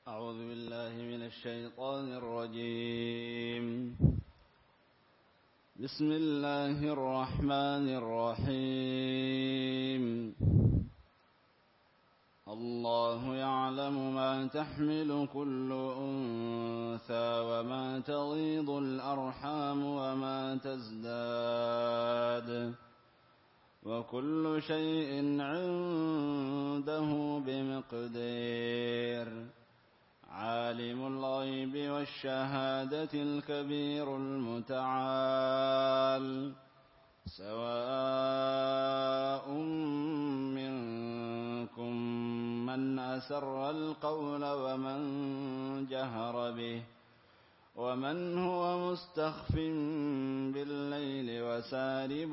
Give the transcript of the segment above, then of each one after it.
أعوذ بالله من الشيطان الرجيم. بسم الله الرحمن الرحيم. الله يعلم ما تحمل كل أنثى وما تغيض الأرحام وما تزداد وكل شيء عنده بمقدار. عالم الغيب والشهادة الكبير المتعال. سواء منكم من أسر القول ومن جهر به ومن هو مستخف بالليل وسارب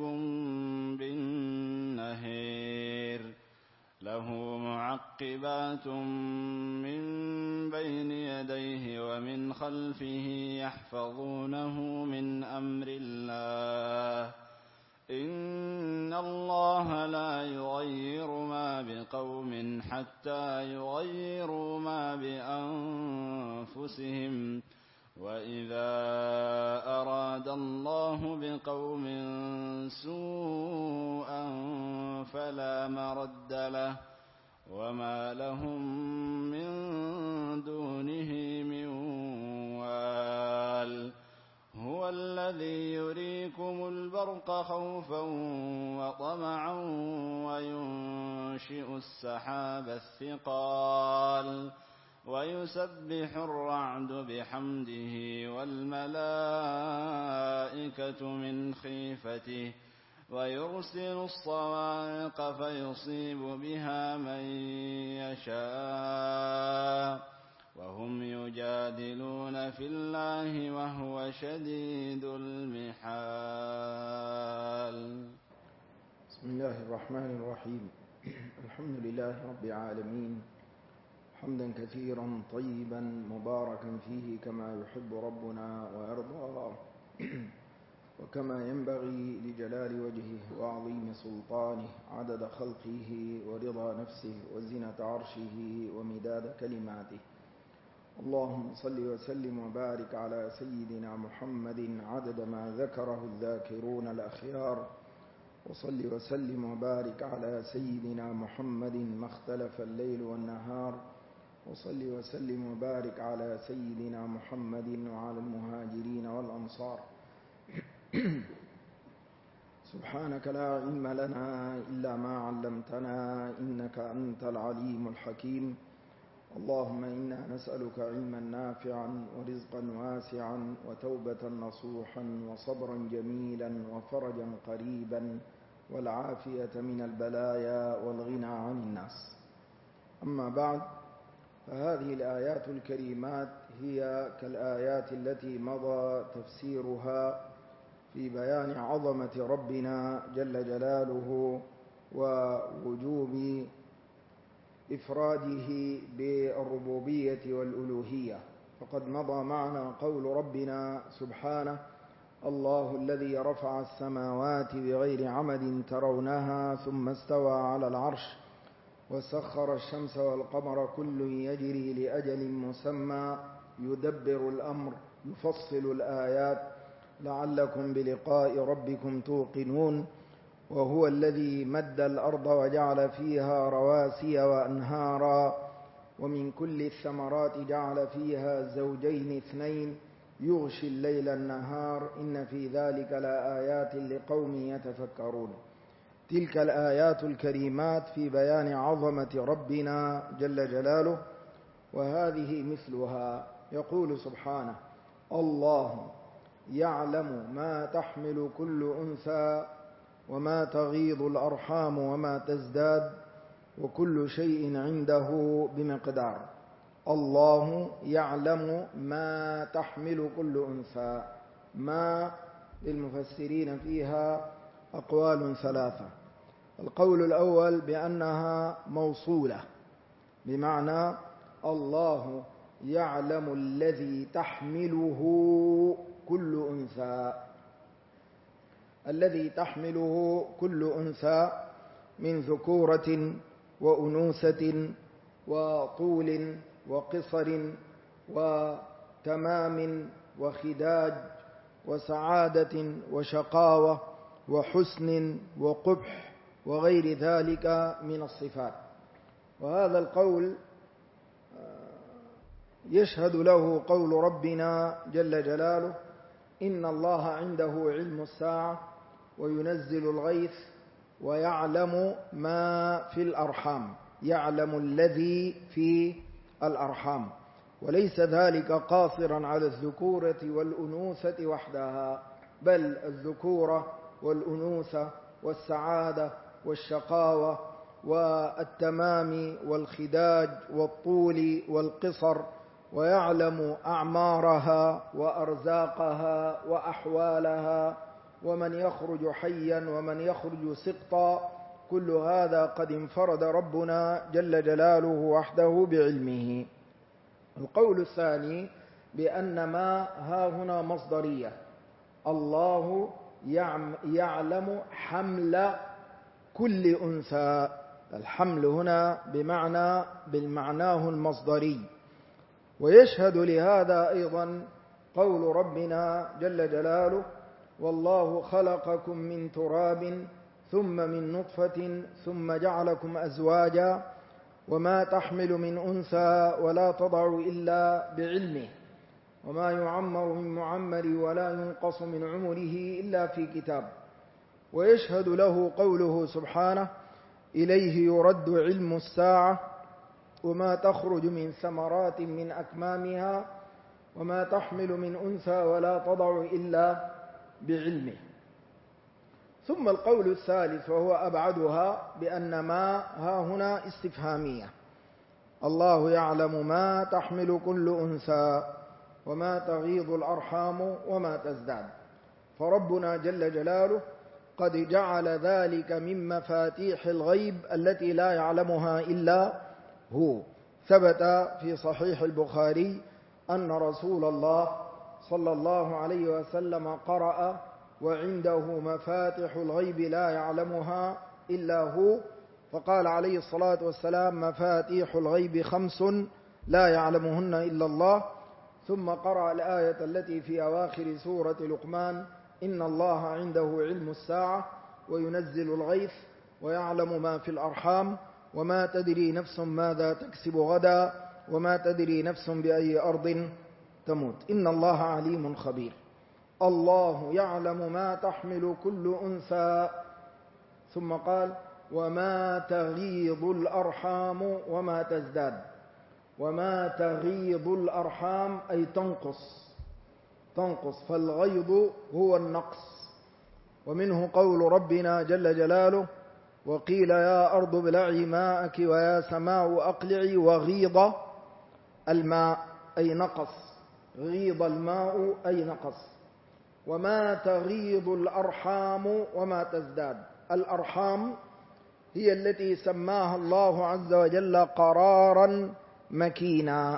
بالنهار. له معقبات من بين يديه ومن خلفه يحفظونه من أمر الله. إن الله لا يغير ما بقوم حتى يغيروا ما بأنفسهم. وإذا أراد الله بقوم سوءا فلا مرد له وما لهم من دونه من وال. هو الذي يريكم البرق خوفا وطمعا وينشئ السحاب الثقال ويسبح الرعد بحمده والملائكة من خيفته ويرسل الصواعق فيصيب بها من يشاء وهم يجادلون في الله وهو شديد المحال. بسم الله الرحمن الرحيم. الحمد لله رب العالمين، حمدا كثيرا طيبا مباركا فيه كما يحب ربنا ويرضى وكما ينبغي لجلال وجهه وعظيم سلطانه، عدد خلقه ورضا نفسه وزنة عرشه ومداد كلماته. اللهم صل وسلم وبارك على سيدنا محمد عدد ما ذكره الذاكرون الأخيار، وصل وسلم وبارك على سيدنا محمد ما اختلف الليل والنهار، وصل وسلم وبارك على سيدنا محمد وعلى المهاجرين والأنصار. سبحانك لا علم لنا إلا ما علمتنا إنك أنت العليم الحكيم. اللهم إنا نسألك علما نافعا ورزقا واسعا وتوبة نصوحا وصبرا جميلا وفرجا قريبا والعافية من البلايا والغنى عن الناس. أما بعد، فهذه الآيات الكريمات هي كالآيات التي مضى تفسيرها في بيان عظمة ربنا جل جلاله ووجوب إفراده بالربوبية والألوهية. فقد مضى معنا قول ربنا سبحانه: الله الذي رفع السماوات بغير عمد ترونها ثم استوى على العرش وسخر الشمس والقمر كل يجري لأجل مسمى يدبر الأمر يفصل الآيات لعلكم بلقاء ربكم توقنون. وهو الذي مد الأرض وجعل فيها رواسي وأنهارا ومن كل الثمرات جعل فيها زوجين اثنين يغشي الليل النهار إن في ذلك لآيات لقوم يتفكرون. تلك الآيات الكريمات في بيان عظمة ربنا جل جلاله، وهذه مثلها. يقول سبحانه: الله يعلم ما تحمل كل أنثى وما تغيض الأرحام وما تزداد وكل شيء عنده بمقدار. الله يعلم ما تحمل كل أنثى. ما للمفسرين فيها أقوال ثلاثة. القول الأول بأنها موصولة، بمعنى الله يعلم الذي تحمله كل أنثى. الذي تحمله كل أنثى من ذكورة وأنوثة وطول وقصر وتمام وخداج وسعادة وشقاوة وحسن وقبح وغير ذلك من الصفات. وهذا القول يشهد له قول ربنا جل جلاله: إن الله عنده علم الساعة وينزل الغيث ويعلم ما في الأرحام، يعلم الذي في الأرحام، وليس ذلك قاصرا على الذكورة والأنوثة وحدها، بل الذكورة والأنوثة والسعادة والشقاوة والتمام والخداج والطول والقصر، ويعلم أعمارها وأرزاقها وأحوالها، ومن يخرج حيا ومن يخرج سقطا. كل هذا قد انفرد ربنا جل جلاله وحده بعلمه. القول الثاني بأن ما ها هنا مصدرية، الله يعلم حمل كل أنثى. الحمل هنا بالمعناه المصدري. ويشهد لهذا أيضا قول ربنا جل جلاله: والله خلقكم من تراب ثم من نطفة ثم جعلكم أزواجا وما تحمل من أنثى ولا تضع إلا بعلمه وما يعمر من معمر ولا ينقص من عمره إلا في كتاب. ويشهد له قوله سبحانه: إليه يرد علم الساعة وما تخرج من ثمرات من أكمامها وما تحمل من أنثى ولا تضع إلا بعلمه. ثم القول الثالث وهو أبعدها بأن ما ها هنا استفهامية: الله يعلم ما تحمل كل أنثى وما تغيض الأرحام وما تزداد. فربنا جل جلاله قد جعل ذلك من مفاتيح الغيب التي لا يعلمها إلا هو. ثبت في صحيح البخاري أن رسول الله صلى الله عليه وسلم قرأ: وعنده مفاتح الغيب لا يعلمها إلا هو. فقال عليه الصلاة والسلام: مفاتيح الغيب 5 لا يعلمهن إلا الله. ثم قرأ الآية التي في أواخر سورة لقمان: إن الله عنده علم الساعة وينزل الغيث ويعلم ما في الأرحام وما تدري نفس ماذا تكسب غدا وما تدري نفس بأي أرض تموت إن الله عليم خبير. الله يعلم ما تحمل كل أنثى. ثم قال: وما تغيض الأرحام وما تزداد. وما تغيض الأرحام أي تنقص، فالغيض هو النقص. ومنه قول ربنا جل جلاله: وقيل يا أرض ابلعي ماءك ويا سماء أقلعي وغيض الماء أي نقص، غيض الماء أي نقص. وما تغيض الأرحام وما تزداد. الأرحام هي التي سماها الله عز وجل قرارا مكينا: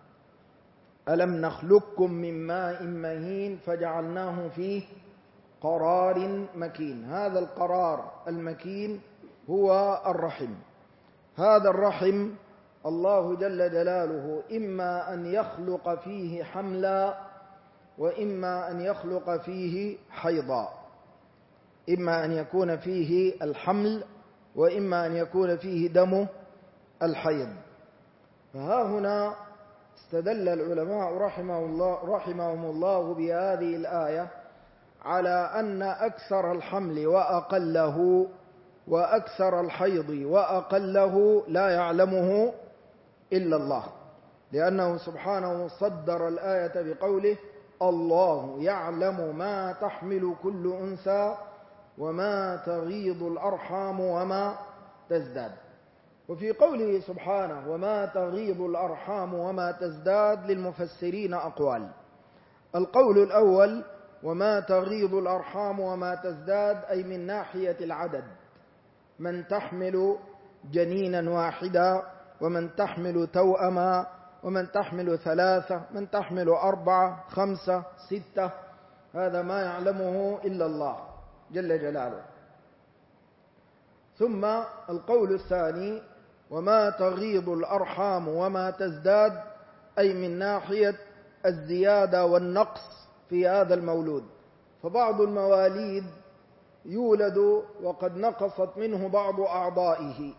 ألم نخلقكم من ماء مهين فجعلناه فيه قرار مكين. هذا القرار المكين هو الرحم. هذا الرحم الله جل جلاله إما أن يخلق فيه حملا وإما أن يخلق فيه حيضا، إما أن يكون فيه الحمل وإما أن يكون فيه دم الحيض. فها هنا استدل العلماء رحمهم الله بهذه الآية على أن أكثر الحمل وأقله وأكثر الحيض وأقله لا يعلمه إلا الله، لأنه سبحانه صدر الآية بقوله: الله يعلم ما تحمل كل أنثى وما تغيض الأرحام وما تزداد. وفي قوله سبحانه: وما تغيض الأرحام وما تزداد، للمفسرين أقوال. القول الأول: وما تغيض الأرحام وما تزداد، أي من ناحية العدد، من تحمل جنينا واحدا ومن تحمل توأما ومن تحمل 3 من تحمل 4 5 6، هذا ما يعلمه إلا الله جل جلاله. ثم القول الثاني: وما تغيض الأرحام وما تزداد، أي من ناحية الزيادة والنقص في هذا المولود. فبعض المواليد يولد وقد نقصت منه بعض أعضائه،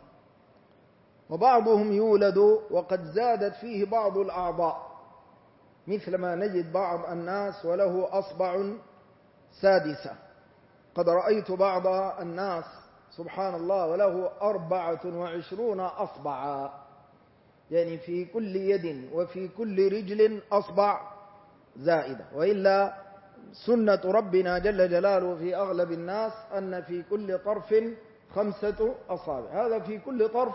وبعضهم يولد وقد زادت فيه بعض الأعضاء، مثل ما نجد بعض الناس وله أصبع سادسة. قد رأيت بعض الناس سبحان الله وله 24 أصبعا، يعني في كل يد وفي كل رجل أصبع زائدة. وإلا سنة ربنا جل جلاله في أغلب الناس أن في كل طرف 5 أصابع، هذا في كل طرف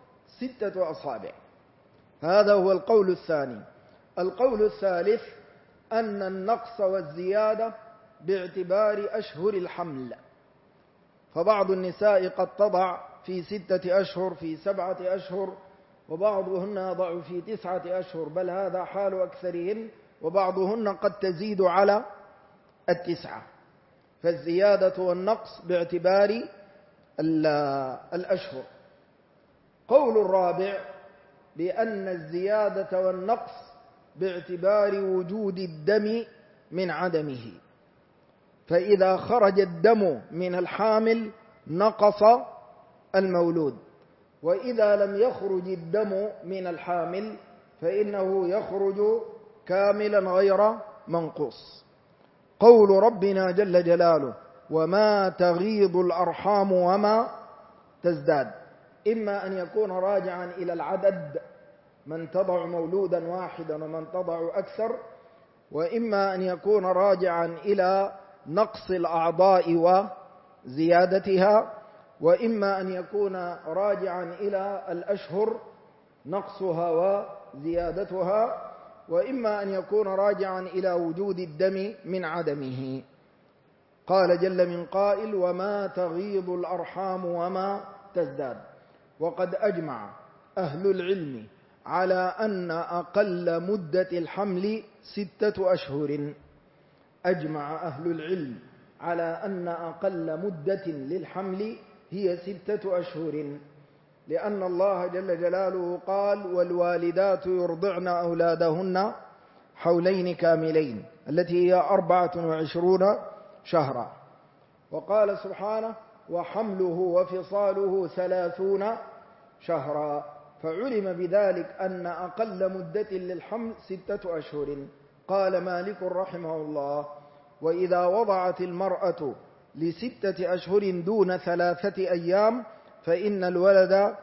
6 أصابع. هذا هو القول الثاني. القول الثالث أن النقص والزيادة باعتبار أشهر الحمل، فبعض النساء قد تضع في 6 أشهر، في 7 أشهر، وبعضهن يضع في 9 أشهر، بل هذا حال أكثرهن، وبعضهن قد تزيد على 9. فالزيادة والنقص باعتبار الأشهر. قول الرابع بأن الزيادة والنقص باعتبار وجود الدم من عدمه، فإذا خرج الدم من الحامل نقص المولود، وإذا لم يخرج الدم من الحامل فإنه يخرج كاملا غير منقوص. قول ربنا جل جلاله وما تغيض الأرحام وما تزداد، إما أن يكون راجعا إلى العدد، من تضع مولودا واحدا ومن تضع أكثر، وإما أن يكون راجعا إلى نقص الأعضاء وزيادتها، وإما أن يكون راجعا إلى الأشهر نقصها وزيادتها، وإما أن يكون راجعا إلى وجود الدم من عدمه. قال جل من قائل وما تغيض الأرحام وما تزداد. وقد أجمع أهل العلم على أن أقل مدة الحمل 6 أشهر. أجمع أهل العلم على أن أقل مدة للحمل هي 6 أشهر، لأن الله جل جلاله قال والوالدات يرضعن أولادهن حولين كاملين، التي هي 24 شهرا. وقال سبحانه وحمله وفصاله 30 شهرا، فعلم بذلك أن أقل مدة للحمل 6 أشهر. قال مالك رحمه الله وإذا وضعت المرأة ل6 أشهر دون 3 أيام فإن الولد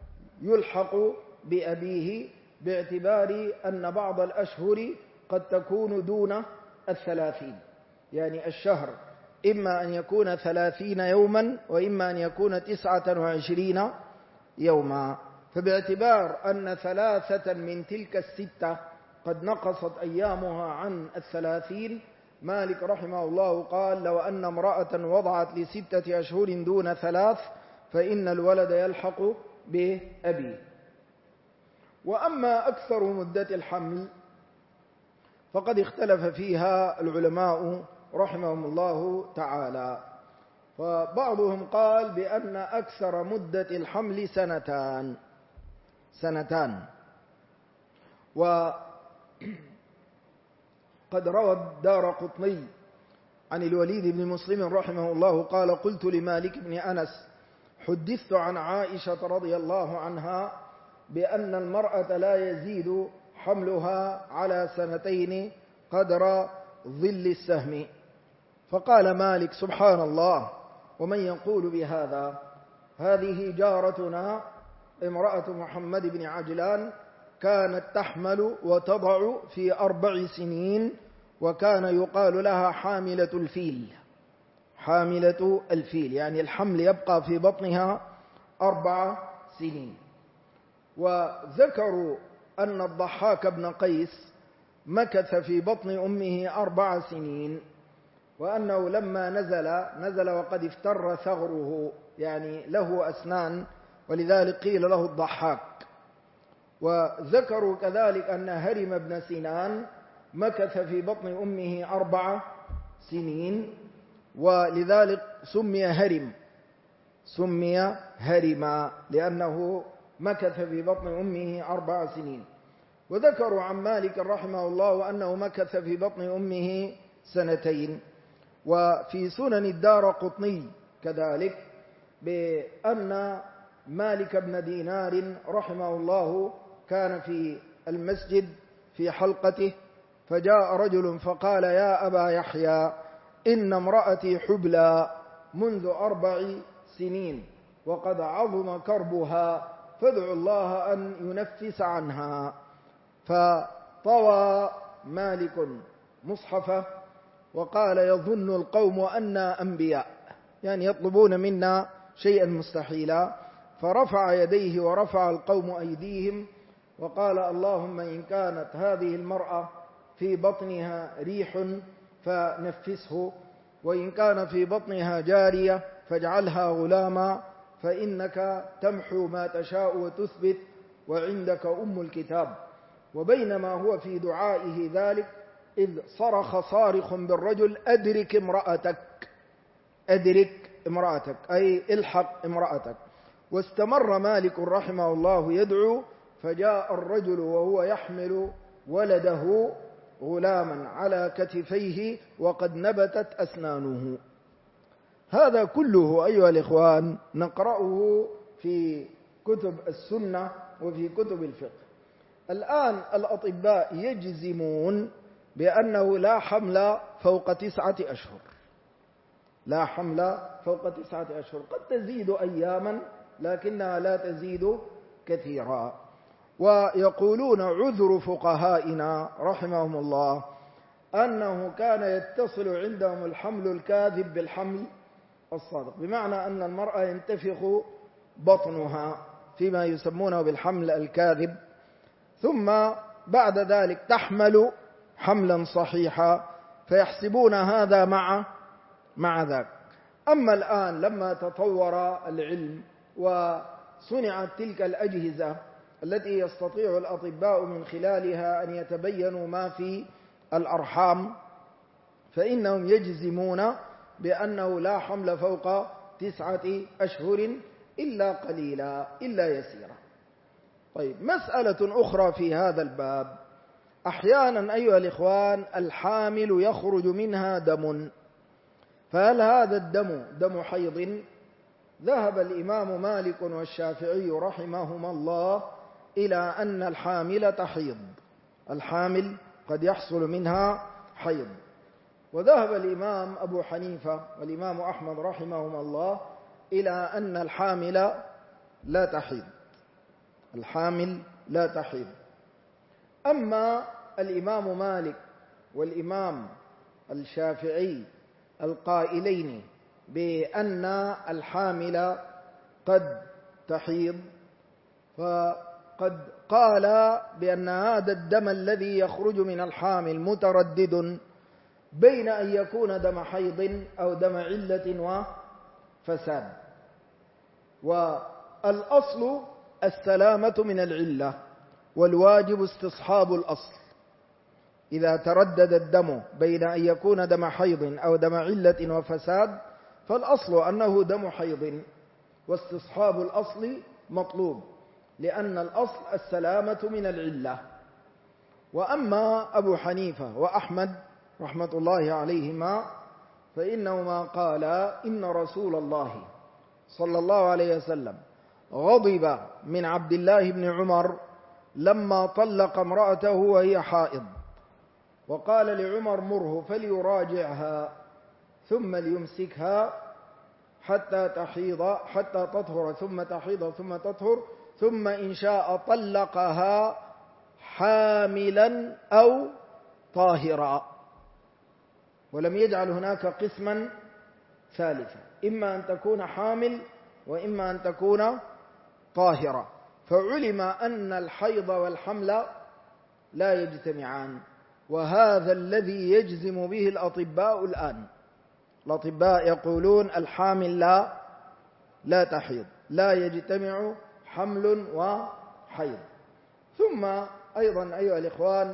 يلحق بأبيه، باعتبار أن بعض الأشهر قد تكون دون 30، يعني الشهر إما أن يكون 30 يوما وإما أن يكون 29 يوما. فباعتبار أن 3 من تلك 6 قد نقصت أيامها عن 30، مالك رحمه الله قال لو أن امرأة وضعت ل6 أشهر دون 3 فإن الولد يلحق بأبيه. وأما أكثر مدة الحمل فقد اختلف فيها العلماء رحمهم الله تعالى، فبعضهم قال بأن أكثر مدة الحمل 2 وقد روى الدارقطني عن الوليد بن مسلم رحمه الله قال قلت لمالك بن أنس حدثت عن عائشة رضي الله عنها بأن المرأة لا يزيد حملها على 2 قدر ظل السهم. فقال مالك سبحان الله ومن يقول بهذا؟ هذه جارتنا امرأة محمد بن عجلان كانت تحمل وتضع في 4 سنين، وكان يقال لها حاملة الفيل. حاملة الفيل يعني الحمل يبقى في بطنها 4 سنين. وذكروا أن الضحاك بن قيس مكث في بطن أمه 4 سنين، وأنه لما نزل وقد افتر ثغره، يعني له أسنان، ولذلك قيل له الضحاك. وذكروا كذلك أن هرم بن سنان مكث في بطن أمه 4 سنين، ولذلك سمي هرما لأنه مكث في بطن أمه 4 سنين. وذكروا عن مالك رحمه الله أنه مكث في بطن أمه 2. وفي سنن الدارقطني كذلك بأن مالك بن دينار رحمه الله كان في المسجد في حلقته، فجاء رجل فقال: يا أبا يحيى، إن امرأتي حبلى منذ 4 سنين وقد عظم كربها، فادعوا الله أن ينفس عنها. فطوى مالك مصحفه وقال: يظن القوم أننا أنبياء، يعني يطلبون منا شيئا مستحيلا. فرفع يديه ورفع القوم أيديهم وقال: اللهم إن كانت هذه المرأة في بطنها ريح فنفسه، وإن كان في بطنها جارية فاجعلها غلاما، فإنك تمحو ما تشاء وتثبت، وعندك أم الكتاب. وبينما هو في دعائه ذلك إذ صرخ صارخ بالرجل: أدرك امرأتك، أدرك امرأتك، أي الحق امرأتك. واستمر مالك رحمه الله يدعو، فجاء الرجل وهو يحمل ولده غلاما على كتفيه وقد نبتت أسنانه. هذا كله أيها الإخوان نقرأه في كتب السنة وفي كتب الفقه. الآن الأطباء يجزمون بأنه لا حمل فوق 9 أشهر، لا حمل فوق 9 أشهر، قد تزيد أياما لكنها لا تزيد كثيرا. ويقولون عذر فقهائنا رحمهم الله أنه كان يتصل عندهم الحمل الكاذب بالحمل الصادق، بمعنى أن المرأة ينتفخ بطنها فيما يسمونه بالحمل الكاذب، ثم بعد ذلك تحمل حملا صحيحا، فيحسبون هذا مع ذاك. أما الآن لما تطور العلم وصنعت تلك الأجهزة التي يستطيع الأطباء من خلالها أن يتبينوا ما في الأرحام، فإنهم يجزمون بأنه لا حمل فوق 9 أشهر إلا قليلا، إلا يسيرا. طيب، مسألة أخرى في هذا الباب: أحيانا أيها الإخوان الحامل يخرج منها دم، فهل هذا الدم دم حيض؟ ذهب الإمام مالك والشافعي رحمهما الله إلى أن الحامل تحيض، الحامل قد يحصل منها حيض. وذهب الإمام أبو حنيفة والإمام أحمد رحمهما الله إلى أن الحامل لا تحيض، الحامل لا تحيض. أما الإمام مالك والإمام الشافعي القائلين بأن الحامل قد تحيض، فقد قال بأن هذا الدم الذي يخرج من الحامل متردد بين أن يكون دم حيض أو دم علة وفساد. والأصل السلامة من العلة، والواجب استصحاب الأصل. إذا تردد الدم بين أن يكون دم حيض أو دم علة وفساد فالأصل أنه دم حيض، واستصحاب الأصل مطلوب، لأن الأصل السلامة من العلة. وأما أبو حنيفة وأحمد رحمة الله عليهما فإنهما قالا إن رسول الله صلى الله عليه وسلم غضب من عبد الله بن عمر لما طلق امرأته وهي حائض، وقال لعمر: مره فليراجعها ثم ليمسكها حتى تطهر ثم تحيض ثم تطهر، ثم إن شاء طلقها حاملا أو طاهرا. ولم يجعل هناك قسما ثالثا، إما أن تكون حامل وإما أن تكون طاهرة. فعلم أن الحيض والحمل لا يجتمعان، وهذا الذي يجزم به الأطباء الآن. الأطباء يقولون الحامل لا تحيض، لا يجتمع حمل وحيض. ثم أيضا أيها الإخوان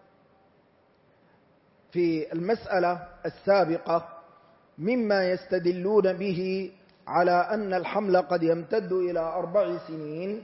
في المسألة السابقة مما يستدلون به على أن الحمل قد يمتد إلى 4 سنين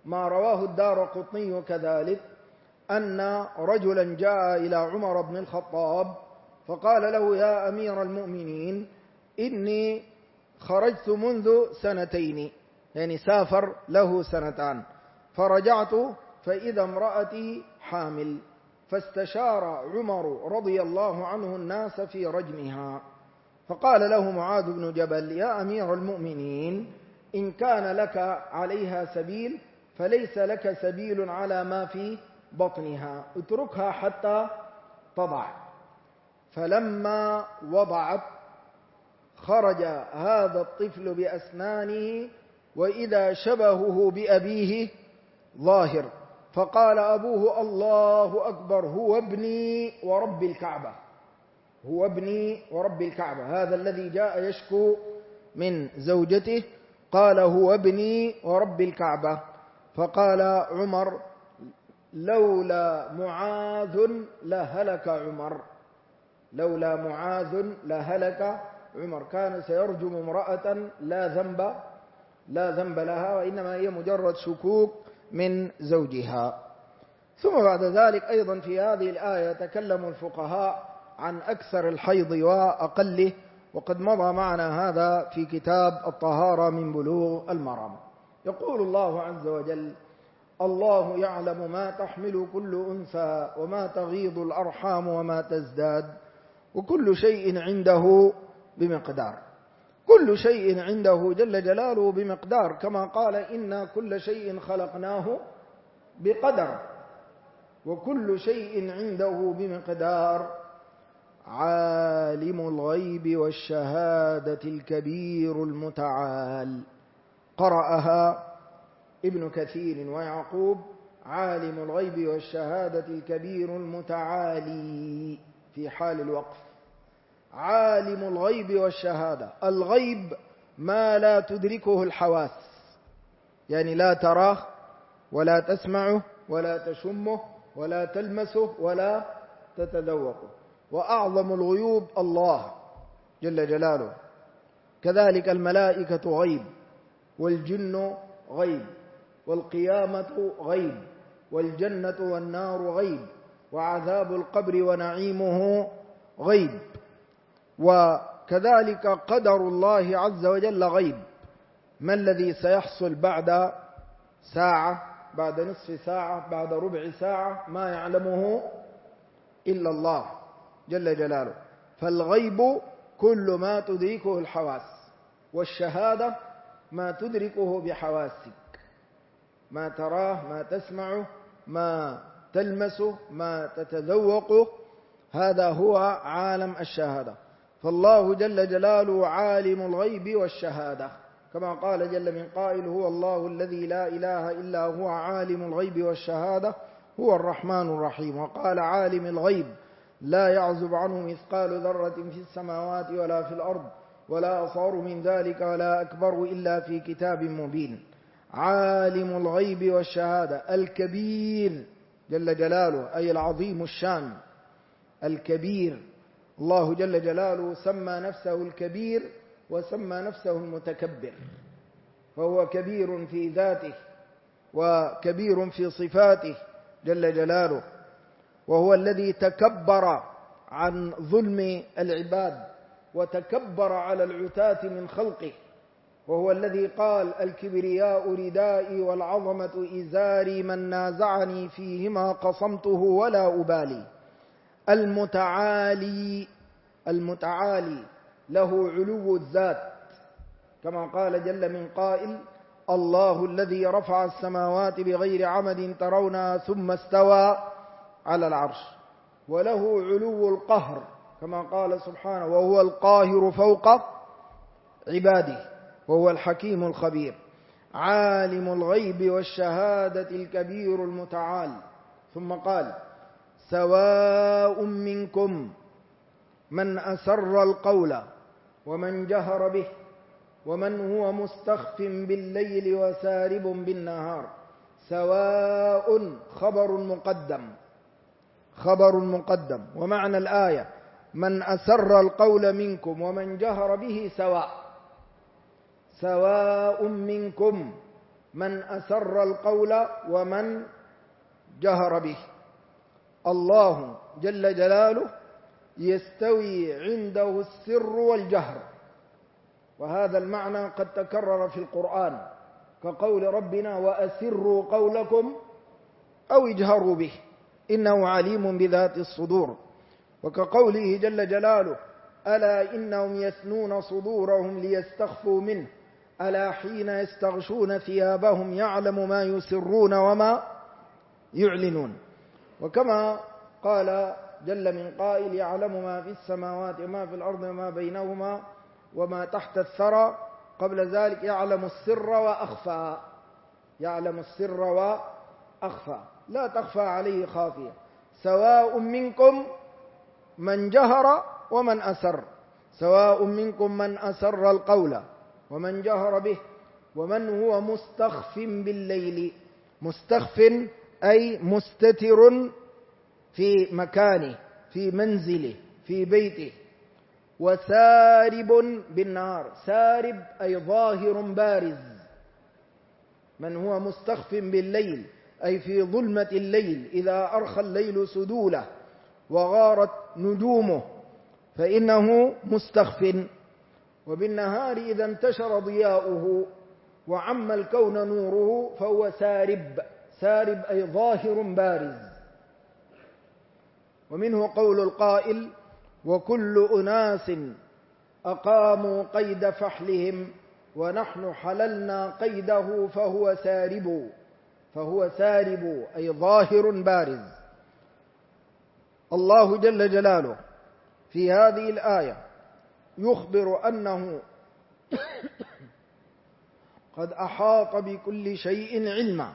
ما رواه الدارقطني كذلك أن رجلا جاء إلى عمر بن الخطاب فقال له: يا أمير المؤمنين، إني خرجت منذ سنتين، يعني سافر له سنتان، فرجعت فإذا امرأتي حامل، فاستشار عمر رضي الله عنه الناس في رجمها. فقال له معاذ بن جبل: يا أمير المؤمنين، إن كان لك عليها سبيل فليس لك سبيل على ما في بطنها، اتركها حتى تضع. فلما وضعت خرج هذا الطفل بأسنانه وإذا شبهه بأبيه ظاهر، فقال أبوه: الله أكبر، هو ابني ورب الكعبة، هو ابني ورب الكعبة. هذا الذي جاء يشكو من زوجته قال: هو ابني ورب الكعبة. فقال عمر: لولا معاذ لهلك عمر، لولا معاذ لهلك عمر. كان سيرجم امرأة لا ذنب لها، وإنما هي مجرد شكوك من زوجها. ثم بعد ذلك أيضا في هذه الآية يتكلم الفقهاء عن أكثر الحيض وأقله، وقد مضى معنا هذا في كتاب الطهارة من بلوغ المرام. يقول الله عز وجل: الله يعلم ما تحمل كل أنثى وما تغيض الأرحام وما تزداد وكل شيء عنده بمقدار. كل شيء عنده جل جلاله بمقدار، كما قال: إنا كل شيء خلقناه بقدر، وكل شيء عنده بمقدار. عالم الغيب والشهادة الكبير المتعال. قرأها ابن كثير ويعقوب: عالم الغيب والشهادة الكبير المتعالي في حال الوقف. عالم الغيب والشهادة، الغيب ما لا تدركه الحواس، يعني لا تراه ولا تسمعه ولا تشمه ولا تلمسه ولا تتذوقه. وأعظم الغيوب الله جل جلاله. كذلك الملائكة غيب، والجن غيب، والقيامة غيب، والجنة والنار غيب، وعذاب القبر ونعيمه غيب. وكذلك قدر الله عز وجل غيب. ما الذي سيحصل بعد ساعة، بعد نصف ساعة، بعد ربع ساعة؟ ما يعلمه إلا الله جل جلاله. فالغيب كل ما تدركه الحواس، والشهادة ما تدركه بحواسك، ما تراه، ما تسمعه، ما تلمسه، ما تتذوقه، هذا هو عالم الشهادة. فالله جل جلاله عالم الغيب والشهادة، كما قال جل من قائل: هو الله الذي لا إله إلا هو عالم الغيب والشهادة هو الرحمن الرحيم. وقال: عالم الغيب لا يعزب عنه مثقال ذرة في السماوات ولا في الأرض ولا أصغر من ذلك ولا أكبر إلا في كتاب مبين. عالم الغيب والشهادة الكبير جل جلاله، أي العظيم الشان الكبير. الله جل جلاله سمى نفسه الكبير وسمى نفسه المتكبر، فهو كبير في ذاته وكبير في صفاته جل جلاله. وهو الذي تكبر عن ظلم العباد وتكبر على العتاة من خلقه. وهو الذي قال: الكبرياء ردائي والعظمة إزاري، من نازعني فيهما قصمته ولا أبالي. المتعالي، المتعالي له علو الذات، كما قال جل من قائل: الله الذي رفع السماوات بغير عمد ترونها ثم استوى على العرش. وله علو القهر، كما قال سبحانه: وهو القاهر فوق عباده وهو الحكيم الخبير. عالم الغيب والشهادة الكبير المتعال. ثم قال: سواء منكم من أسر القول ومن جهر به ومن هو مستخف بالليل وسارب بالنهار. سواء خبر مقدم. ومعنى الآية: من أسر القول منكم ومن جهر به سواء. سواء منكم من أسر القول ومن جهر به. الله جل جلاله يستوي عنده السر والجهر، وهذا المعنى قد تكرر في القرآن كقول ربنا وأسروا قولكم أو اجهروا به إنه عليم بذات الصدور، وكقوله جل جلاله ألا إنهم يثنون صدورهم ليستخفوا منه ألا حين يستغشون ثيابهم يعلم ما يسرون وما يعلنون. وكما قال جل من قائل يعلم ما في السماوات وما في الأرض وما بينهما وما تحت الثرى، قبل ذلك يعلم السر وأخفى، يعلم السر وأخفى، لا تخفى عليه خافية. سواء منكم من جهر ومن أسر، سواء منكم من أسر القول ومن جهر به ومن هو مستخف بالليل. مستخف أي مستتر في مكانه، في منزله، في بيته. وسارب بالنهار، سارب أي ظاهر بارز. من هو مستخف بالليل أي في ظلمة الليل، إذا أرخى الليل سدوله وغارت نجومه فإنه مستخف. وبالنهار إذا انتشر ضياؤه وعم الكون نوره فهو سارب، سارب أي ظاهر بارز. ومنه قول القائل وكل أناس أقاموا قيد فحلهم ونحن حللنا قيده فهو سارب، فهو سارب أي ظاهر بارز. الله جل جلاله في هذه الآية يخبر أنه قد أحاط بكل شيء علما،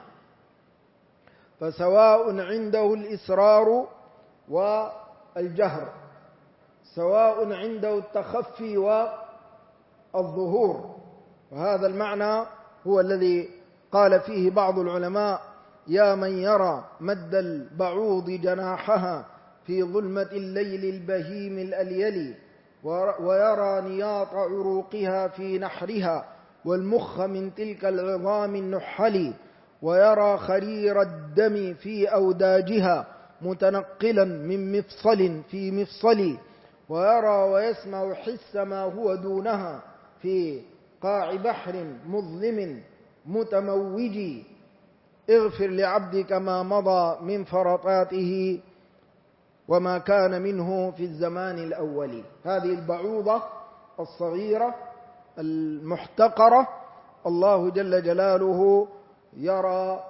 فسواء عنده الإسرار والجهر، سواء عنده التخفي والظهور. وهذا المعنى هو الذي قال فيه بعض العلماء يا من يرى مد البعوض جناحها في ظلمة الليل البهيم الأليل ويرى نياط عروقها في نحرها والمخ من تلك العظام النحل ويرى خرير الدم في أوداجها متنقلا من مفصل في مفصل ويرى ويسمع حس ما هو دونها في قاع بحر مظلم متموج اغفر لعبدك ما مضى من فرطاته وما كان منه في الزمان الأول. هذه البعوضة الصغيرة المحتقرة الله جل جلاله يرى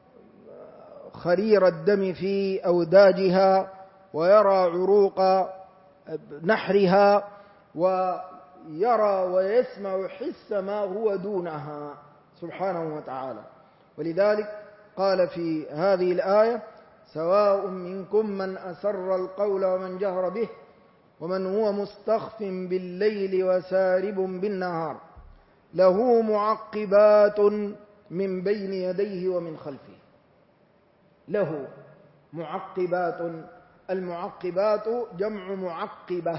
خرير الدم في أوداجها ويرى عروق نحرها ويرى ويسمع حس ما هو دونها سبحانه وتعالى. ولذلك قال في هذه الآية سواء منكم من أسر القول ومن جهر به ومن هو مستخف بالليل وسارب بالنهار له معقبات من بين يديه ومن خلفه. له معقبات، المعقبات جمع معقبة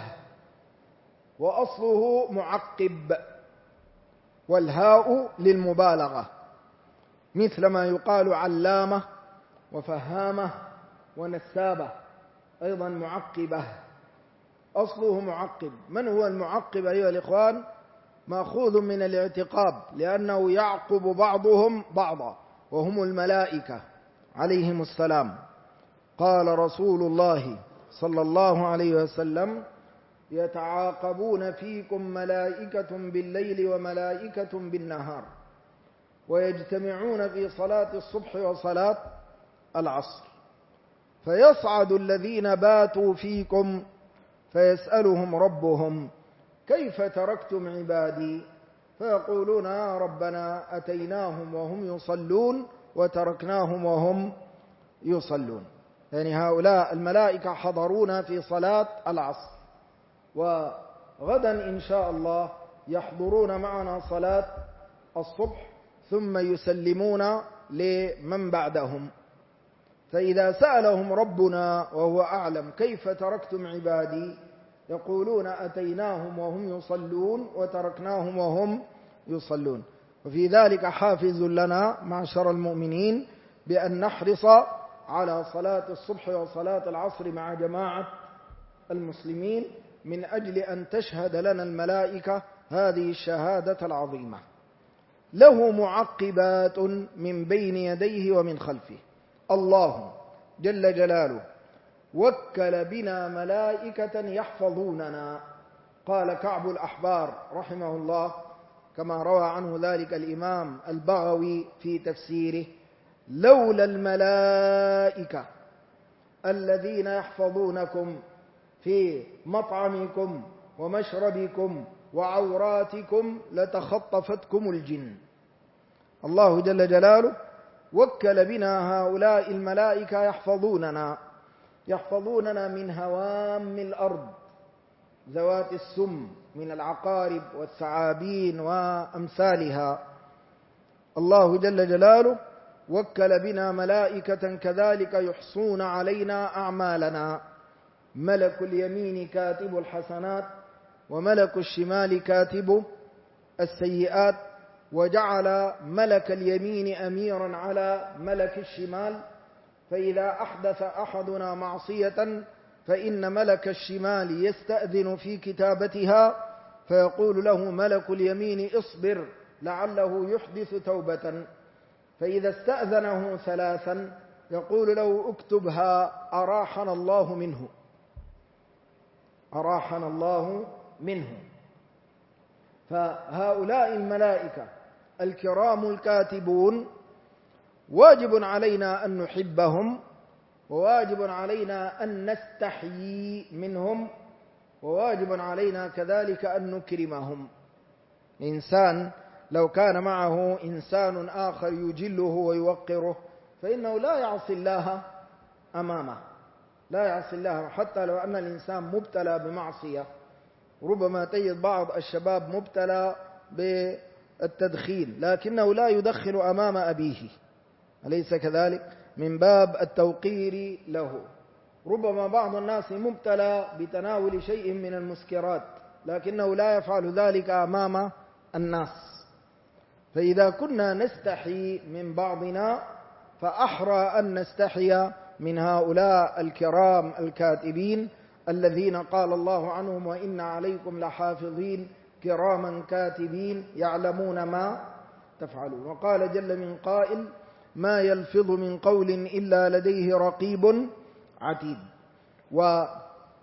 وأصله معقب والهاء للمبالغة، مثل ما يقال علامة وفهامة ونسابة، أيضا معقبة أصله معقب. من هو المعقب أيها الإخوان؟ مأخوذ من الاعتقاب لأنه يعقب بعضهم بعضا وهم الملائكة عليهم السلام. قال رسول الله صلى الله عليه وسلم يتعاقبون فيكم ملائكة بالليل وملائكة بالنهار ويجتمعون في صلاة الصبح وصلاة العصر فيصعد الذين باتوا فيكم فيسألهم ربهم كيف تركتم عبادي فيقولون يا ربنا أتيناهم وهم يصلون وتركناهم وهم يصلون. يعني هؤلاء الملائكة حضرونا في صلاة العصر وغدا إن شاء الله يحضرون معنا صلاة الصبح ثم يسلمون لمن بعدهم. فإذا سألهم ربنا وهو أعلم كيف تركتم عبادي يقولون أتيناهم وهم يصلون وتركناهم وهم يصلون. وفي ذلك حافز لنا معشر المؤمنين بأن نحرص على صلاة الصبح وصلاة العصر مع جماعة المسلمين من أجل أن تشهد لنا الملائكة هذه الشهادة العظيمة. له معقبات من بين يديه ومن خلفه. الله جل جلاله وكل بنا ملائكة يحفظوننا. قال كعب الأحبار رحمه الله كما روى عنه ذلك الإمام البغوي في تفسيره: لولا الملائكة الذين يحفظونكم في مطعمكم ومشربكم وعوراتكم لتخطفتكم الجن. الله جل جلاله وكل بنا هؤلاء الملائكة يحفظوننا من هوام الأرض ذوات السم من العقارب والثعابين وأمثالها. الله جل جلاله وكل بنا ملائكة كذلك يحصون علينا أعمالنا. ملك اليمين كاتب الحسنات وملك الشمال كاتب السيئات، وجعل ملك اليمين أميرا على ملك الشمال، فإذا أحدث أحدنا معصية فإن ملك الشمال يستأذن في كتابتها فيقول له ملك اليمين اصبر لعله يحدث توبة، فإذا استأذنه ثلاثا يقول له اكتبها أراحنا الله منه، أراحنا الله منه. فهؤلاء الملائكة الكرام الكاتبون واجب علينا أن نحبهم، وواجب علينا أن نستحيي منهم، وواجب علينا كذلك أن نكرمهم. إنسان لو كان معه إنسان آخر يجله ويوقره فإنه لا يعصي الله أمامه، لا يعصي الله، حتى لو أن الإنسان مبتلى بمعصية. ربما تجد بعض الشباب مبتلى بالتدخين لكنه لا يدخن أمام أبيه، أليس كذلك؟ من باب التوقير له. ربما بعض الناس مبتلى بتناول شيء من المسكرات لكنه لا يفعل ذلك أمام الناس. فإذا كنا نستحي من بعضنا فأحرى أن نستحي من هؤلاء الكرام الكاتبين الذين قال الله عنهم: وإن عليكم لحافظين كراما كاتبين يعلمون ما تفعلون. وقال جل من قائل: ما يلفظ من قول إلا لديه رقيب عتيد. وقول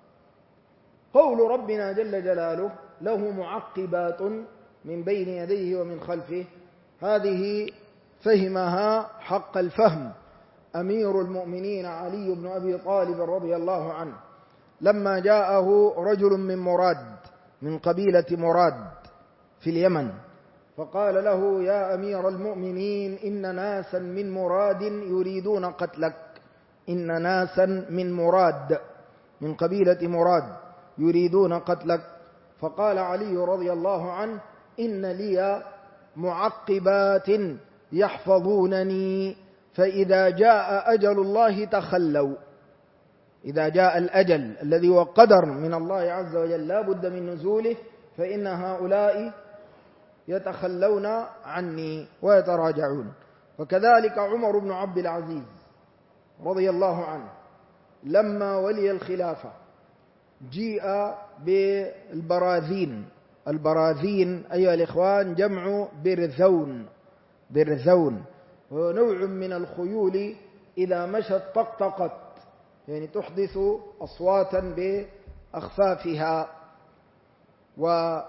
ربنا جل جلاله: له معقبات من بين يديه ومن خلفه، هذه فهمها حق الفهم أمير المؤمنين علي بن أبي طالب رضي الله عنه لما جاءه رجل من مراد، من قبيلة مراد في اليمن، فقال له: يا أمير المؤمنين إن ناسا من مراد يريدون قتلك، إن ناسا من مراد من قبيلة مراد يريدون قتلك. فقال علي رضي الله عنه: إن لي معقبات يحفظونني، فإذا جاء أجل الله تخلوا. إذا جاء الأجل الذي هو قدر من الله عز وجل لا بد من نزوله فإن هؤلاء يتخلون عني ويتراجعون. وكذلك عمر بن عبد العزيز رضي الله عنه لما ولي الخلافة جيء بالبراذين. البراذين أيها الإخوان جمع برذون، برذون وهو نوع من الخيول إذا مشت طقطقت، يعني تحدث أصواتا بأخفافها، وكانت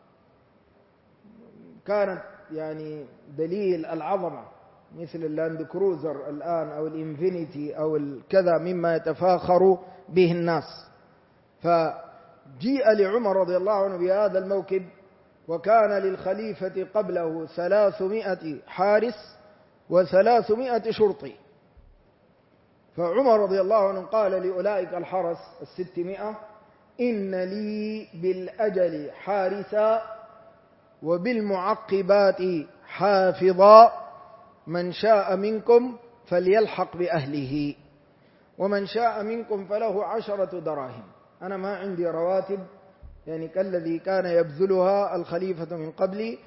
يعني دليل العظمة مثل اللاند كروزر الآن أو الإنفينيتي أو الكذا مما يتفاخر به الناس. فجيء لعمر رضي الله عنه بهذا الموكب، وكان للخليفة قبله 300 حارس و300 شرطي. فعمر رضي الله عنه قال لأولئك الحرس 600: إن لي بالأجل حارسا وبالمعقبات حافظا، من شاء منكم فليلحق بأهله ومن شاء منكم فله 10 دراهم. أنا ما عندي رواتب يعني كالذي كان يبذلها الخليفة من قبلي،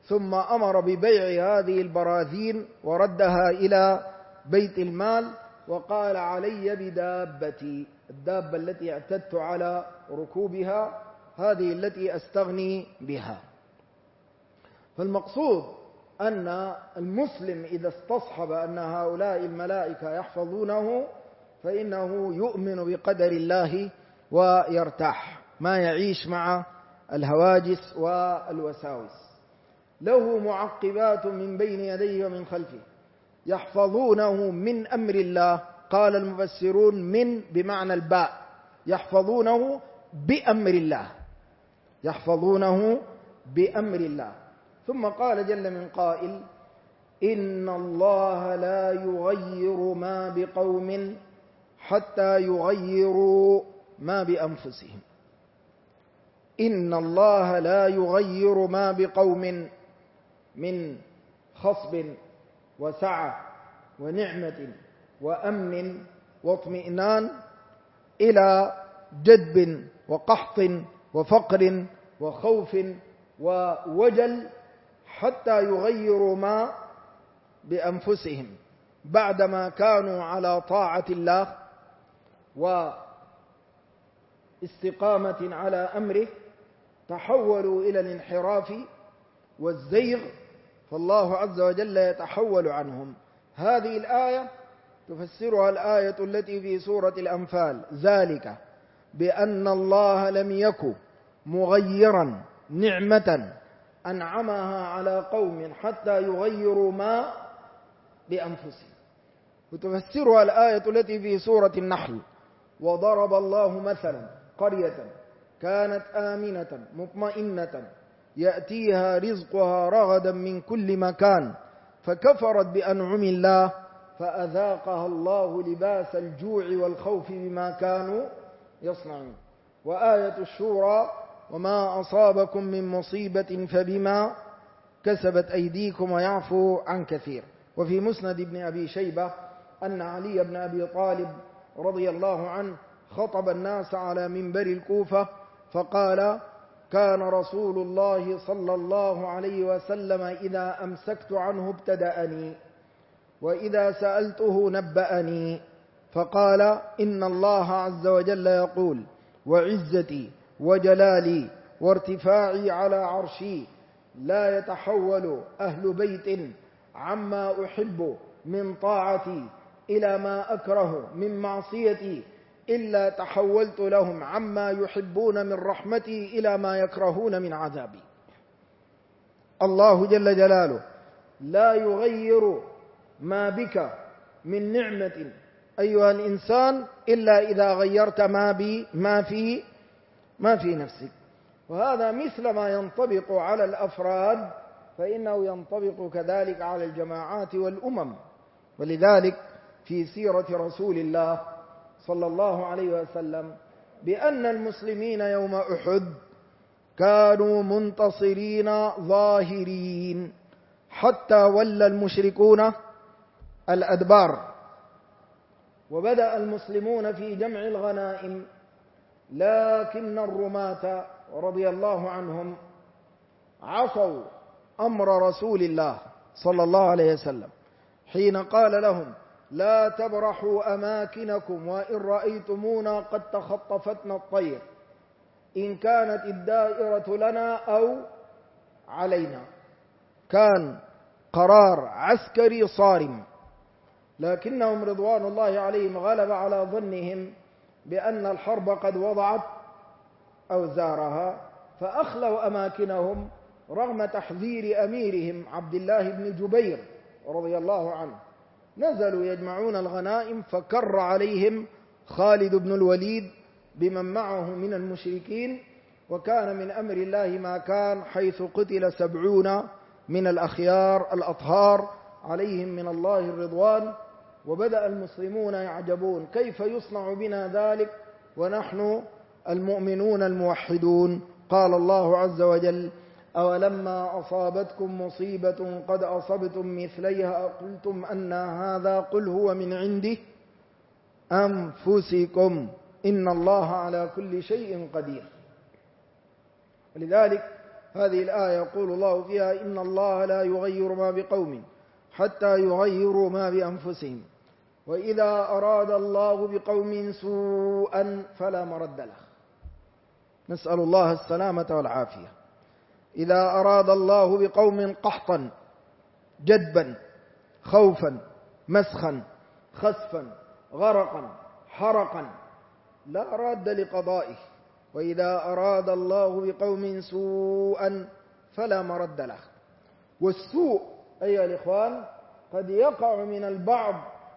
ثم أمر ببيع هذه البراذين وردها إلى بيت المال، وقال علي بدابتي، الدابة التي اعتدت على ركوبها هذه التي أستغني بها. فالمقصود أن المسلم إذا استصحب أن هؤلاء الملائكة يحفظونه فإنه يؤمن بقدر الله ويرتاح، ما يعيش مع الهواجس والوساوس. له معقبات من بين يديه ومن خلفه يحفظونه من أمر الله. قال المفسرون من بمعنى الباء، يحفظونه بأمر الله، يحفظونه بأمر الله. ثم قال جل من قائل: إن الله لا يغير ما بقوم حتى يغيروا ما بأنفسهم. إن الله لا يغير ما بقوم من خصب وسعة ونعمة وأمن واطمئنان إلى جدب وقحط وفقر وخوف ووجل حتى يغيروا ما بأنفسهم بعدما كانوا على طاعة الله واستقامة على أمره، تحولوا إلى الانحراف والزيغ، فالله عز وجل يتحول عنهم. هذه الآية تفسرها الآية التي في سورة الأنفال: ذلك بأن الله لم يكن مغيرا نعمة أنعمها على قوم حتى يغيروا ما بأنفسهم. وتفسرها الآية التي في سورة النحل: وضرب الله مثلا قرية كانت آمنة مطمئنة يأتيها رزقها رغدا من كل مكان فكفرت بأنعم الله فأذاقها الله لباس الجوع والخوف بما كانوا يصنعون. وآية الشورى: وما أصابكم من مصيبة فبما كسبت أيديكم ويعفو عن كثير. وفي مسند ابن أبي شيبة أن علي بن أبي طالب رضي الله عنه خطب الناس على منبر الكوفة فقال: كان رسول الله صلى الله عليه وسلم إذا أمسكت عنه ابتدأني وإذا سألته نبأني، فقال: إن الله عز وجل يقول: وعزتي وجلالي وارتفاعي على عرشي لا يتحول أهل بيت عما أحب من طاعتي إلى ما أكره من معصيتي إلا تحولت لهم عما يحبون من رحمتي إلى ما يكرهون من عذابي. الله جل جلاله لا يغير ما بك من نعمة أيها الإنسان إلا إذا غيرت ما في نفسك. وهذا مثل ما ينطبق على الأفراد فإنه ينطبق كذلك على الجماعات والأمم. ولذلك في سيرة رسول الله صلى الله عليه وسلم بأن المسلمين يوم أحد كانوا منتصرين ظاهرين حتى ولى المشركون الأدبار، وبدأ المسلمون في جمع الغنائم، لكن الرماة رضي الله عنهم عصوا أمر رسول الله صلى الله عليه وسلم حين قال لهم: لا تبرحوا أماكنكم وإن رأيتمونا قد تخطفتنا الطير إن كانت الدائرة لنا أو علينا. كان قرار عسكري صارم، لكنهم رضوان الله عليهم غلب على ظنهم بأن الحرب قد وضعت أوزارها فأخلوا أماكنهم رغم تحذير أميرهم عبد الله بن جبير رضي الله عنه. نزلوا يجمعون الغنائم فكر عليهم خالد بن الوليد بمن معه من المشركين، وكان من أمر الله ما كان، حيث قتل 70 من الأخيار الأطهار عليهم من الله الرضوان. وبدأ المسلمون يعجبون: كيف يصنع بنا ذلك ونحن المؤمنون الموحدون؟ قال الله عز وجل: أولما أصابتكم مصيبة قد أصبتم مثليها قلتم أن هذا قل هو من عند أنفسكم إن الله على كل شيء قدير. ولذلك هذه الآية يقول الله فيها: إن الله لا يغير ما بقوم حتى يغيروا ما بأنفسهم، وإذا أراد الله بقوم سوءا فلا مرد له. نسأل الله السلامة والعافية. إذا أراد الله بقوم قحطا جدبا خوفا مسخا خسفا غرقا حرقا لا راد لقضائه، وإذا أراد الله بقوم سوءا فلا مرد له. والسوء أيها الإخوان قد يقع من البعض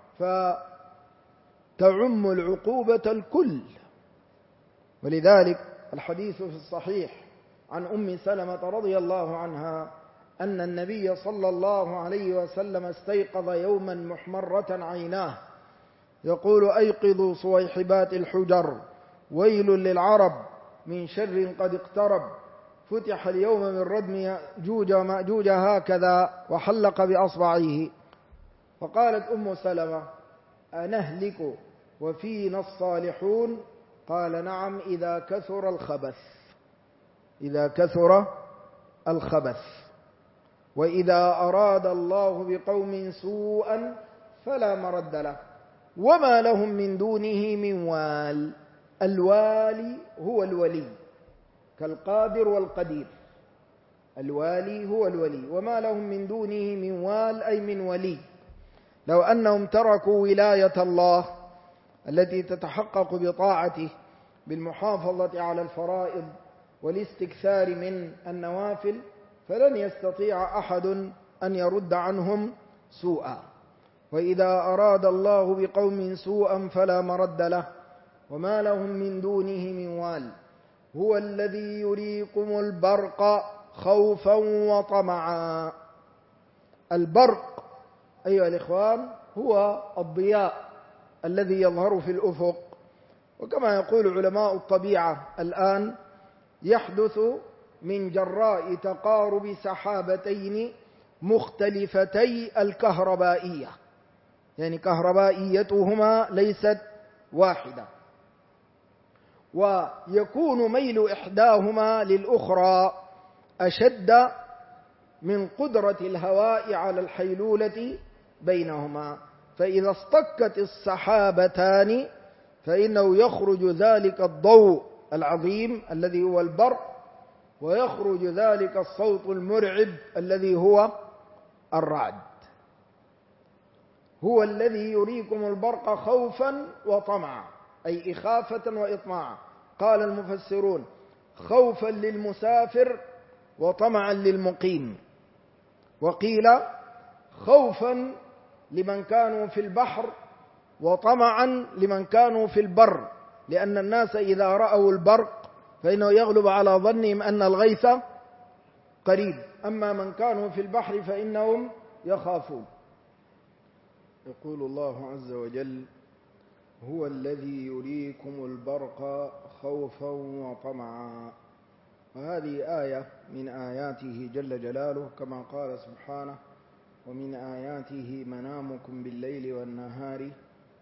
فتعم العقوبة الكل، ولذلك الحديث في الصحيح عن أم سلمة رضي الله عنها أن النبي صلى الله عليه وسلم استيقظ يوما محمرة عيناه يقول: أيقظوا صويحبات الحجر، ويل للعرب من شر قد اقترب، فتح اليوم من ردم يأجوج ومأجوج هكذا، وحلق بأصبعه. فقالت أم سلمة: أنهلك وفينا الصالحون؟ قال: نعم، إذا كثر الخبث. إذا كثر الخبث. وإذا أراد الله بقوم سوءا فلا مرد له، وما لهم من دونه من وال. الوالي هو الولي كالقادر والقدير، الوالي هو الولي، وما لهم من دونه من وال أي من ولي. لو أنهم تركوا ولاية الله التي تتحقق بطاعته بالمحافظة على الفرائض والاستكثار من النوافل فلن يستطيع أحد أن يرد عنهم سوءا. وإذا أراد الله بقوم سوءا فلا مرد له، وما لهم من دونه من وال. هو الذي يريكم البرق خوفا وطمعا. البرق أيها الإخوان هو الضياء الذي يظهر في الأفق، وكما يقول علماء الطبيعة الآن يحدث من جراء تقارب سحابتين مختلفتي الكهربائية، يعني كهربائيتهما ليست واحدة، ويكون ميل إحداهما للأخرى أشد من قدرة الهواء على الحيلولة بينهما، فإذا اصطكت السحابتان فإنه يخرج ذلك الضوء العظيم الذي هو البرق، ويخرج ذلك الصوت المرعب الذي هو الرعد. هو الذي يريكم البرق خوفا وطمعا، أي إخافة وإطماعا. قال المفسرون: خوفا للمسافر وطمعا للمقيم. وقيل خوفا لمن كانوا في البحر وطمعا لمن كانوا في البر، لأن الناس إذا رأوا البرق فإنه يغلب على ظنهم أن الغيث قريب، أما من كانوا في البحر فإنهم يخافون. يقول الله عز وجل: هو الذي يريكم البرق خوفا وطمعا. وهذه آية من آياته جل جلاله، كما قال سبحانه: ومن آياته منامكم بالليل والنهار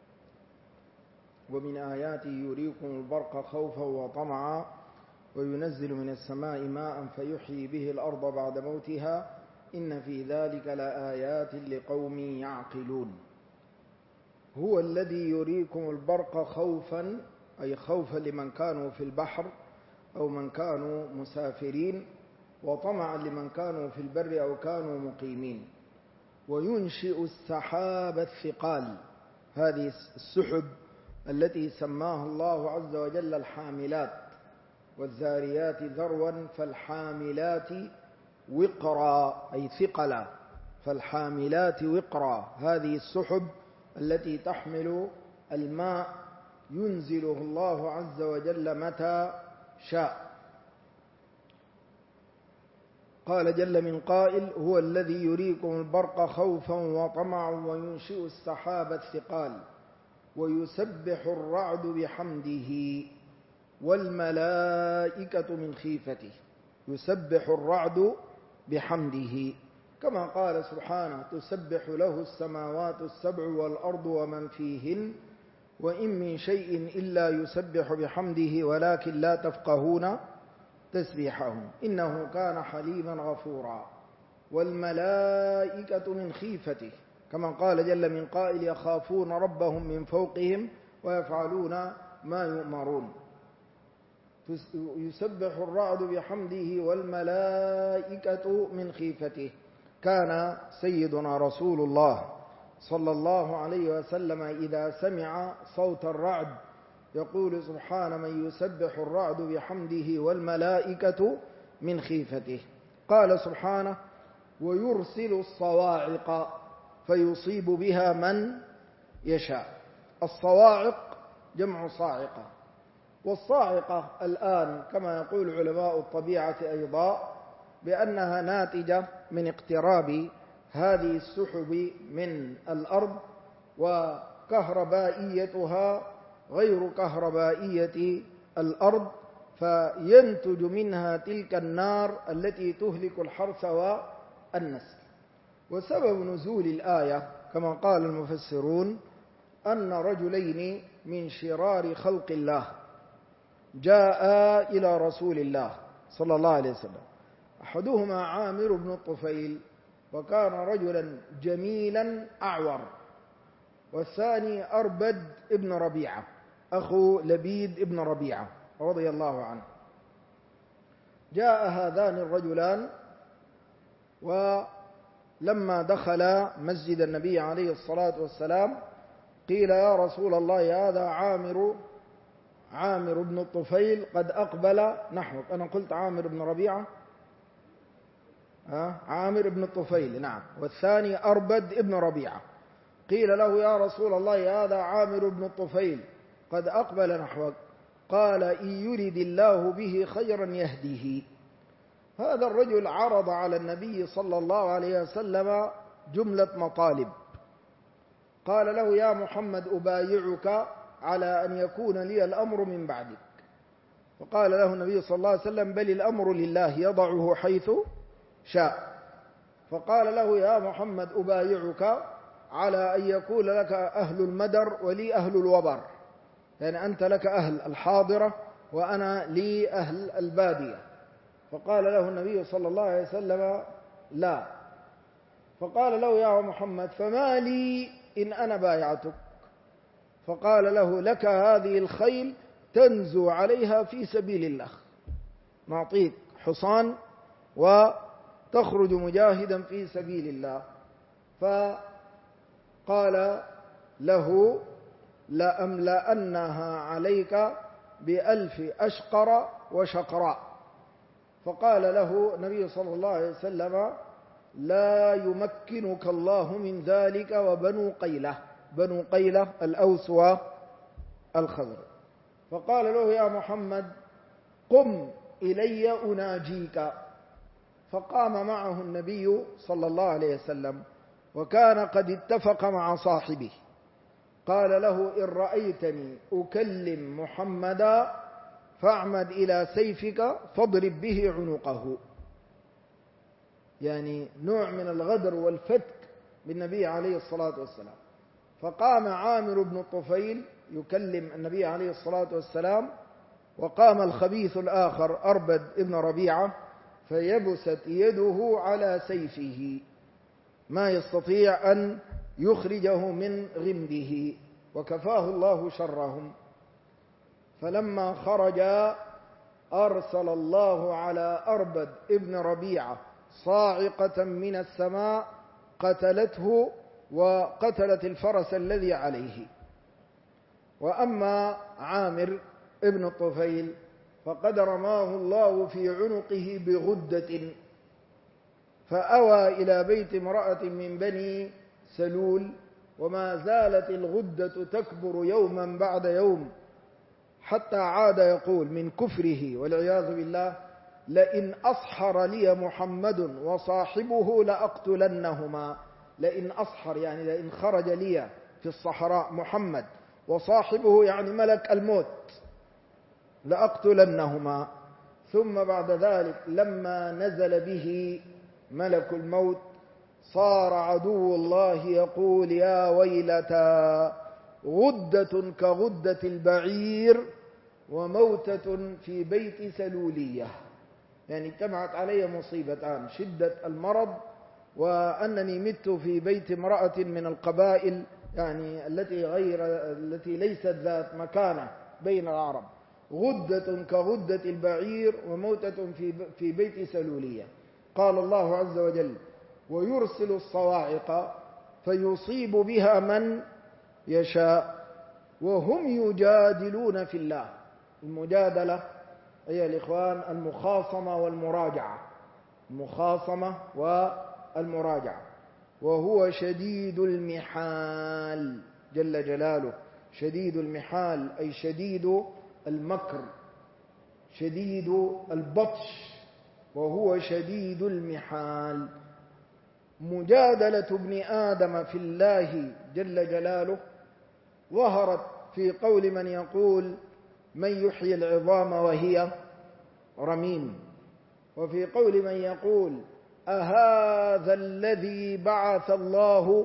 ومن آياته يريكم البرق خوفا وطمعا وينزل من السماء ماء فيحيي به الأرض بعد موتها إن في ذلك لآيات لقوم يعقلون. هو الذي يريكم البرق خوفا، أي خوفا لمن كانوا في البحر أو من كانوا مسافرين، وطمعا لمن كانوا في البر أو كانوا مقيمين. وينشئ السحاب الثقال، هذه السحب التي سماها الله عز وجل الحاملات، والذاريات ذروا فالحاملات وقرا، أي ثقلا، فالحاملات وقرا. هذه السحب التي تحمل الماء ينزله الله عز وجل متى شاء. قال جل من قائل: هو الذي يريكم البرق خوفا وطمعا وينشئ السحاب الثقال ويسبح الرعد بحمده والملائكة من خيفته. يسبح الرعد بحمده، كما قال سبحانه: تسبح له السماوات السبع والأرض ومن فيهن وإن من شيء إلا يسبح بحمده ولكن لا تفقهون تسبيحهم إنه كان حليما غفورا. والملائكة من خيفته كما قال جل من قائل يخافون ربهم من فوقهم ويفعلون ما يؤمرون. يسبح الرعد بحمده والملائكة من خيفته. كان سيدنا رسول الله صلى الله عليه وسلم إذا سمع صوت الرعد يقول سبحان من يسبح الرعد بحمده والملائكة من خيفته. قال سبحانه ويرسل الصواعق فيصيب بها من يشاء. الصواعق جمع صاعقة، والصاعقة الآن كما يقول علماء الطبيعة أيضا بأنها ناتجة من اقتراب هذه السحب من الأرض وكهربائيتها غير كهربائية الأرض، فينتج منها تلك النار التي تهلك الحرث والنسل. وسبب نزول الآية كما قال المفسرون أن رجلين من شرار خلق الله جاء إلى رسول الله صلى الله عليه وسلم، أحدهما عامر بن الطفيل وكان رجلا جميلا أعور، والثاني أربد ابن ربيعة أخو لبيد ابن ربيعة رضي الله عنه. جاء هذان الرجلان ولما دخل مسجد النبي عليه الصلاة والسلام قيل يا رسول الله هذا عامر بن الطفيل قد أقبل نحوك. أنا قلت عامر بن ربيعة، عامر بن الطفيل نعم، والثاني أربد ابن ربيعة. قيل له يا رسول الله هذا عامر بن الطفيل قد أقبل نحوك. قال إن يرد الله به خيرا يهديه. هذا الرجل عرض على النبي صلى الله عليه وسلم جملة مطالب. قال له يا محمد أبايعك على أن يكون لي الأمر من بعدك. فقال له النبي صلى الله عليه وسلم بل الأمر لله يضعه حيث شاء. فقال له يا محمد أبايعك على أن يكون لك أهل المدر ولي أهل الوبر، يعني أنت لك أهل الحاضرة وأنا لي أهل البادية. فقال له النبي صلى الله عليه وسلم لا. فقال له يا محمد فما لي إن أنا بايعتك؟ فقال له لك هذه الخيل تنزو عليها في سبيل الله، نعطيك حصان وتخرج مجاهدا في سبيل الله. فقال له لأملأنها عليك ب1000 أشقر وشقراء. فقال له النبي صلى الله عليه وسلم لا يمكنك الله من ذلك وبنو قيلة، بنو قيلة الأوس والخزرج. فقال له يا محمد قم إلي أناجيك. فقام معه النبي صلى الله عليه وسلم وكان قد اتفق مع صاحبه. قال له إن رأيتني أكلم محمدا فاعمد إلى سيفك فاضرب به عنقه، يعني نوع من الغدر والفتك بالنبي عليه الصلاة والسلام. فقام عامر بن الطفيل يكلم النبي عليه الصلاة والسلام، وقام الخبيث الآخر أربد ابن ربيعة فيبست يده على سيفه ما يستطيع أن يخرجه من غمده، وكفاه الله شرهم. فلما خرج أرسل الله على أربد ابن ربيعة صاعقة من السماء قتلته وقتلت الفرس الذي عليه. وأما عامر ابن الطفيل فقد رماه الله في عنقه بغدة فأوى إلى بيت امرأة من بني سلول، وما زالت الغدة تكبر يوما بعد يوم حتى عاد يقول من كفره والعياذ بالله لئن أصحر لي محمد وصاحبه لأقتلنهما. لئن أصحر يعني لئن خرج لي في الصحراء محمد وصاحبه يعني ملك الموت لأقتلنهما. ثم بعد ذلك لما نزل به ملك الموت صار عدو الله يقول يا ويلتى غدة كغدة البعير وموتة في بيت سلولية. يعني اجتمعت علي مصيبتان: شدة المرض، وأنني مت في بيت امرأة من القبائل يعني التي ليست ذات مكانة بين العرب، غدة كغدة البعير وموتة في بيت سلولية. قال الله عز وجل: ويرسل الصواعق فيصيب بها من يشاء وهم يجادلون في الله. المجادلة أيها الإخوان المخاصمة والمراجعة، المخاصمة والمراجعة. وهو شديد المحال جل جلاله. شديد المحال أي شديد المكر، شديد البطش، وهو شديد المحال. مجادلة ابن آدم في الله جل جلاله ظهرت في قول من يقول: من يحيي العظام وهي رميم، وفي قول من يقول: أهذا الذي بعث الله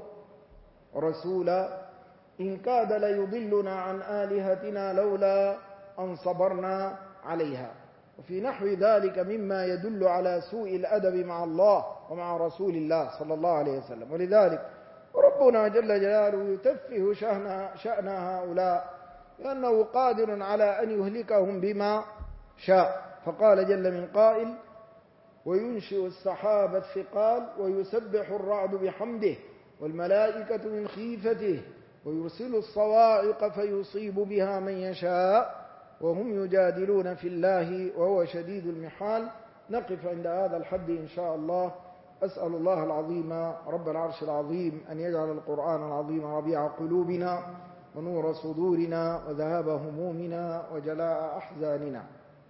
رسولا إن كاد ليضلنا عن آلهتنا لولا أن صبرنا عليها، وفي نحو ذلك مما يدل على سوء الأدب مع الله ومع رسول الله صلى الله عليه وسلم. ولذلك ربنا جل جلاله يتفه شأن هؤلاء لأنه قادر على أن يهلكهم بما شاء. فقال جل من قائل: وينشئ السحاب الثقال ويسبح الرعد بحمده والملائكة من خيفته ويرسل الصواعق فيصيب بها من يشاء وهم يجادلون في الله وهو شديد المحال. نقف عند هذا الحد إن شاء الله. أسأل الله العظيم رب العرش العظيم أن يجعل القرآن العظيم ربيع قلوبنا ونور صدورنا وذهاب همومنا وجلاء أحزاننا.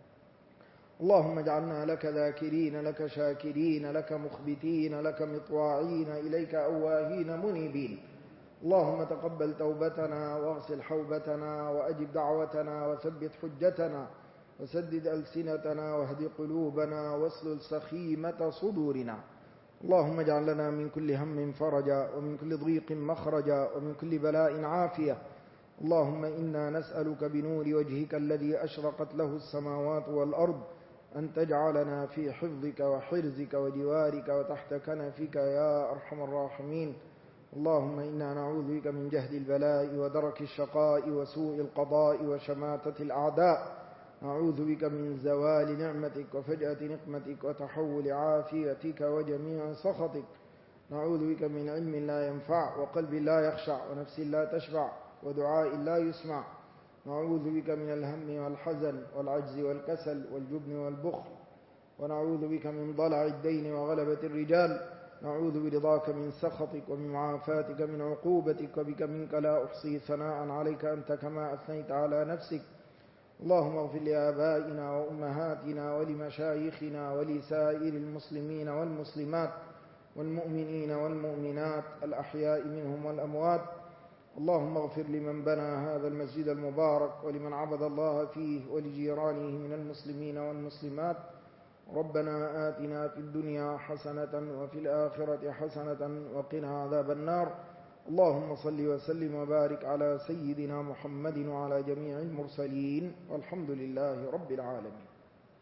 اللهم اجعلنا لك ذاكرين، لك شاكرين، لك مخبتين، لك مطواعين، إليك أواهين منيبين. اللهم تقبل توبتنا واغسل حوبتنا وأجب دعوتنا وثبت حجتنا وسدد ألسنتنا واهد قلوبنا واسلل سخيمة صدورنا. اللهم اجعل لنا من كل هم فرجا ومن كل ضيق مخرجا ومن كل بلاء عافية. اللهم إنا نسألك بنور وجهك الذي أشرقت له السماوات والأرض أن تجعلنا في حفظك وحرزك وجوارك وتحت كنفك يا أرحم الراحمين. اللهم إنا نعوذ بك من جهد البلاء ودرك الشقاء وسوء القضاء وشماتة الأعداء. نعوذ بك من زوال نعمتك وفجأة نقمتك وتحول عافيتك وجميع سخطك. نعوذ بك من علم لا ينفع وقلب لا يخشع ونفس لا تشبع ودعاء لا يسمع. نعوذ بك من الهم والحزن والعجز والكسل والجبن والبخل. ونعوذ بك من ضلع الدين وغلبة الرجال. نعوذ برضاك من سخطك ومن معافاتك من عقوبتك، وبك منك لا أحصي ثناء عليك أنت كما أثنيت على نفسك. اللهم اغفر لآبائنا وأمهاتنا ولمشايخنا ولسائر المسلمين والمسلمات والمؤمنين والمؤمنات الأحياء منهم والأموات. اللهم اغفر لمن بنى هذا المسجد المبارك ولمن عبد الله فيه ولجيرانه من المسلمين والمسلمات. ربنا آتنا في الدنيا حسنة وفي الآخرة حسنة وقنا عذاب النار. اللهم صل وسلم وبارك على سيدنا محمد وعلى جميع المرسلين والحمد لله رب العالمين.